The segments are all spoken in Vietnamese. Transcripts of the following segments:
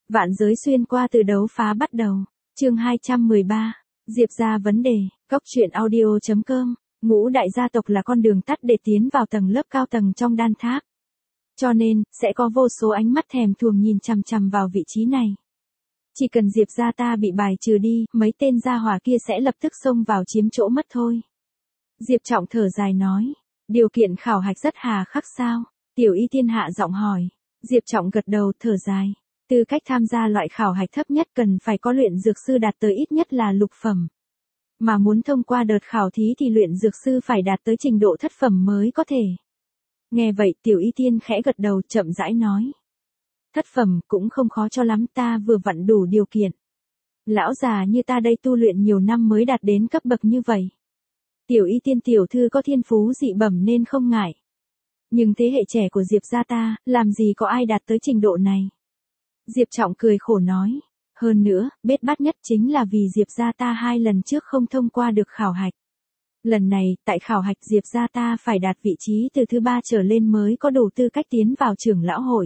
Vạn giới xuyên qua từ đấu phá bắt đầu. Chương 213. Diệp gia vấn đề. Góc truyện audio.com. Ngũ đại gia tộc là con đường tắt để tiến vào tầng lớp cao tầng trong đan tháp. Cho nên, sẽ có vô số ánh mắt thèm thuồng nhìn chằm chằm vào vị trí này. Chỉ cần Diệp gia ta bị bài trừ đi, mấy tên gia hỏa kia sẽ lập tức xông vào chiếm chỗ mất thôi. Diệp Trọng thở dài nói. Điều kiện khảo hạch rất hà khắc sao? Tiểu Y Tiên hạ giọng hỏi. Diệp Trọng gật đầu thở dài. Tư cách tham gia loại khảo hạch thấp nhất cần phải có luyện dược sư đạt tới ít nhất là lục phẩm. Mà muốn thông qua đợt khảo thí thì luyện dược sư phải đạt tới trình độ thất phẩm mới có thể. Nghe vậy Tiểu Y Tiên khẽ gật đầu chậm rãi nói. Thất phẩm cũng không khó cho lắm, ta vừa vặn đủ điều kiện. Lão già như ta đây tu luyện nhiều năm mới đạt đến cấp bậc như vậy. Tiểu Y Tiên tiểu thư có thiên phú dị bẩm nên không ngại. Nhưng thế hệ trẻ của Diệp gia ta, làm gì có ai đạt tới trình độ này. Diệp Trọng cười khổ nói. Hơn nữa, bết bát nhất chính là vì Diệp gia ta 2 lần trước không thông qua được khảo hạch. Lần này, tại khảo hạch Diệp gia ta phải đạt vị trí từ thứ 3 trở lên mới có đủ tư cách tiến vào trưởng lão hội.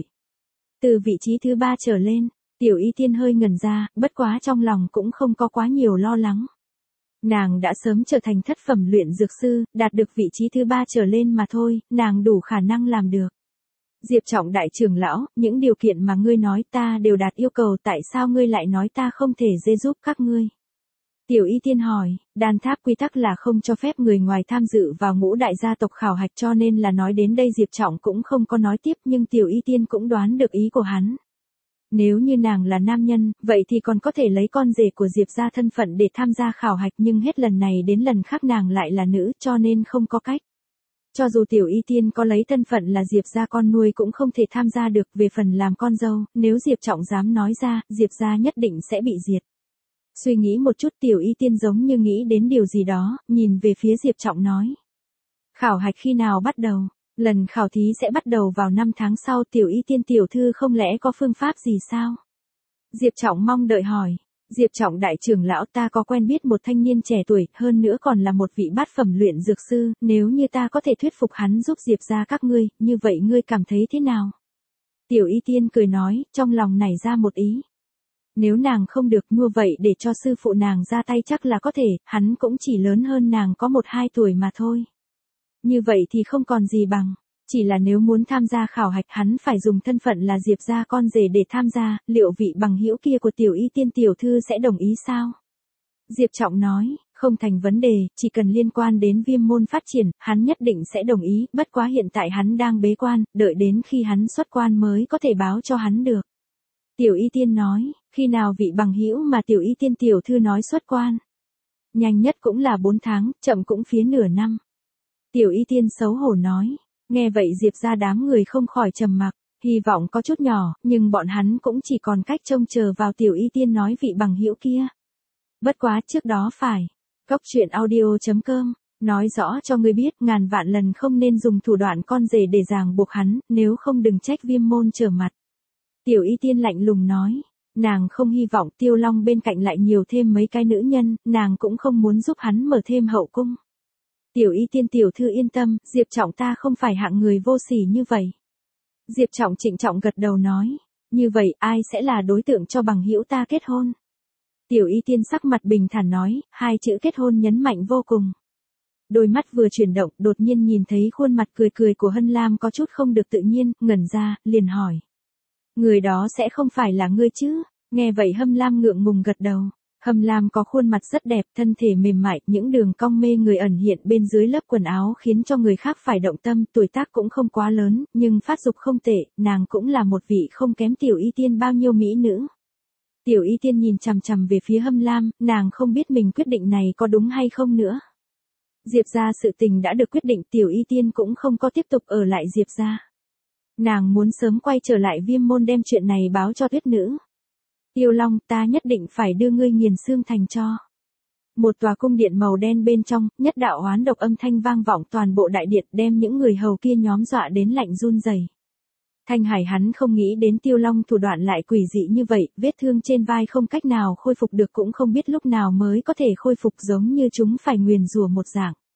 Từ vị trí thứ 3 trở lên, Tiểu Y Tiên hơi ngẩn ra, bất quá trong lòng cũng không có quá nhiều lo lắng. Nàng đã sớm trở thành thất phẩm luyện dược sư, đạt được vị trí thứ 3 trở lên mà thôi, nàng đủ khả năng làm được. Diệp Trọng đại trưởng lão, những điều kiện mà ngươi nói ta đều đạt yêu cầu, tại sao ngươi lại nói ta không thể dê giúp các ngươi? Tiểu Y Tiên hỏi, đan tháp quy tắc là không cho phép người ngoài tham dự vào ngũ đại gia tộc khảo hạch, cho nên là nói đến đây Diệp Trọng cũng không có nói tiếp, nhưng Tiểu Y Tiên cũng đoán được ý của hắn. Nếu như nàng là nam nhân, vậy thì còn có thể lấy con rể của Diệp gia thân phận để tham gia khảo hạch, nhưng hết lần này đến lần khác nàng lại là nữ, cho nên không có cách. Cho dù Tiểu Y Tiên có lấy thân phận là Diệp gia con nuôi cũng không thể tham gia được, về phần làm con dâu, nếu Diệp Trọng dám nói ra, Diệp gia nhất định sẽ bị diệt. Suy nghĩ một chút Tiểu Y Tiên giống như nghĩ đến điều gì đó, nhìn về phía Diệp Trọng nói. Khảo hạch khi nào bắt đầu? Lần khảo thí sẽ bắt đầu vào 5 tháng sau, Tiểu Y Tiên tiểu thư không lẽ có phương pháp gì sao? Diệp Trọng mong đợi hỏi. Diệp Trọng đại trưởng lão, ta có quen biết một thanh niên trẻ tuổi, hơn nữa còn là một vị bát phẩm luyện dược sư, nếu như ta có thể thuyết phục hắn giúp Diệp gia các ngươi, như vậy ngươi cảm thấy thế nào? Tiểu Y Tiên cười nói, trong lòng nảy ra một ý. Nếu nàng không được mua vậy để cho sư phụ nàng ra tay chắc là có thể, hắn cũng chỉ lớn hơn nàng có 1-2 tuổi mà thôi. Như vậy thì không còn gì bằng. Chỉ là nếu muốn tham gia khảo hạch hắn phải dùng thân phận là Diệp gia con rể để tham gia, liệu vị bằng hữu kia của Tiểu Y Tiên tiểu thư sẽ đồng ý sao? Diệp Trọng nói, không thành vấn đề, chỉ cần liên quan đến Viêm môn phát triển, hắn nhất định sẽ đồng ý, bất quá hiện tại hắn đang bế quan, đợi đến khi hắn xuất quan mới có thể báo cho hắn được. Tiểu Y Tiên nói, khi nào vị bằng hữu mà Tiểu Y Tiên tiểu thư nói xuất quan? Nhanh nhất cũng là 4 tháng, chậm cũng phía nửa năm. Tiểu Y Tiên xấu hổ nói. Nghe vậy Diệp gia đám người không khỏi trầm mặc, hy vọng có chút nhỏ, nhưng bọn hắn cũng chỉ còn cách trông chờ vào Tiểu Y Tiên nói vị bằng hữu kia. Bất quá trước đó phải. Góc truyện audio.com, nói rõ cho ngươi biết ngàn vạn lần không nên dùng thủ đoạn con rể để ràng buộc hắn, nếu không đừng trách Viêm môn trở mặt. Tiểu Y Tiên lạnh lùng nói, nàng không hy vọng Tiêu Long bên cạnh lại nhiều thêm mấy cái nữ nhân, nàng cũng không muốn giúp hắn mở thêm hậu cung. Tiểu Y Tiên tiểu thư yên tâm, Diệp Trọng ta không phải hạng người vô sỉ như vậy. Diệp Trọng trịnh trọng gật đầu nói, như vậy ai sẽ là đối tượng cho bằng hữu ta kết hôn? Tiểu Y Tiên sắc mặt bình thản nói, 2 chữ kết hôn nhấn mạnh vô cùng. Đôi mắt vừa chuyển động, đột nhiên nhìn thấy khuôn mặt cười cười của Hân Lam có chút không được tự nhiên, ngẩn ra, liền hỏi. Người đó sẽ không phải là ngươi chứ? Nghe vậy Hân Lam ngượng ngùng gật đầu. Hâm Lam có khuôn mặt rất đẹp, thân thể mềm mại, những đường cong mê người ẩn hiện bên dưới lớp quần áo khiến cho người khác phải động tâm, tuổi tác cũng không quá lớn, nhưng phát dục không tệ, nàng cũng là một vị không kém Tiểu Y Tiên bao nhiêu mỹ nữ. Tiểu Y Tiên nhìn chằm chằm về phía Hâm Lam, nàng không biết mình quyết định này có đúng hay không nữa. Diệp gia sự tình đã được quyết định, Tiểu Y Tiên cũng không có tiếp tục ở lại Diệp gia. Nàng muốn sớm quay trở lại Viêm môn đem chuyện này báo cho Tuyết nữ. Tiêu Long, ta nhất định phải đưa ngươi nghiền xương thành tro. Một tòa cung điện màu đen bên trong, nhất đạo oán độc âm thanh vang vọng toàn bộ đại điện, đem những người hầu kia nhóm dọa đến lạnh run rẩy. Thanh Hải hắn không nghĩ đến Tiêu Long thủ đoạn lại quỷ dị như vậy, vết thương trên vai không cách nào khôi phục được, cũng không biết lúc nào mới có thể khôi phục, giống như chúng phải nguyền rủa một dạng.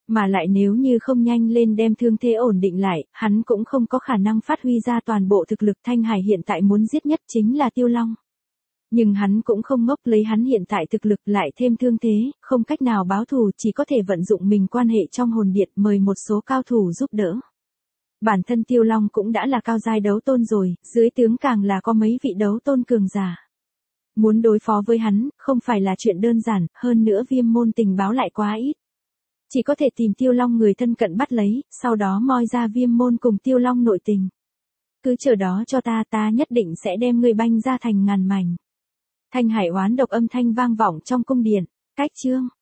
Mà lại nếu như không nhanh lên đem thương thế ổn định lại, hắn cũng không có khả năng phát huy ra toàn bộ thực lực. Thanh Hải hiện tại muốn giết nhất chính là Tiêu Long. Nhưng hắn cũng không ngốc, lấy hắn hiện tại thực lực lại thêm thương thế, không cách nào báo thù, chỉ có thể vận dụng mình quan hệ trong hồn điện mời một số cao thủ giúp đỡ. Bản thân Tiêu Long cũng đã là cao giai đấu tôn rồi, dưới tướng càng là có mấy vị đấu tôn cường giả. Muốn đối phó với hắn, không phải là chuyện đơn giản, hơn nữa Viêm môn tình báo lại quá ít. Chỉ có thể tìm Tiêu Long người thân cận bắt lấy, sau đó moi ra Viêm môn cùng Tiêu Long nội tình. Cứ chờ đó cho ta nhất định sẽ đem ngươi banh ra thành ngàn mảnh. Thanh Hải oán độc âm thanh vang vọng trong cung điện. Cách chương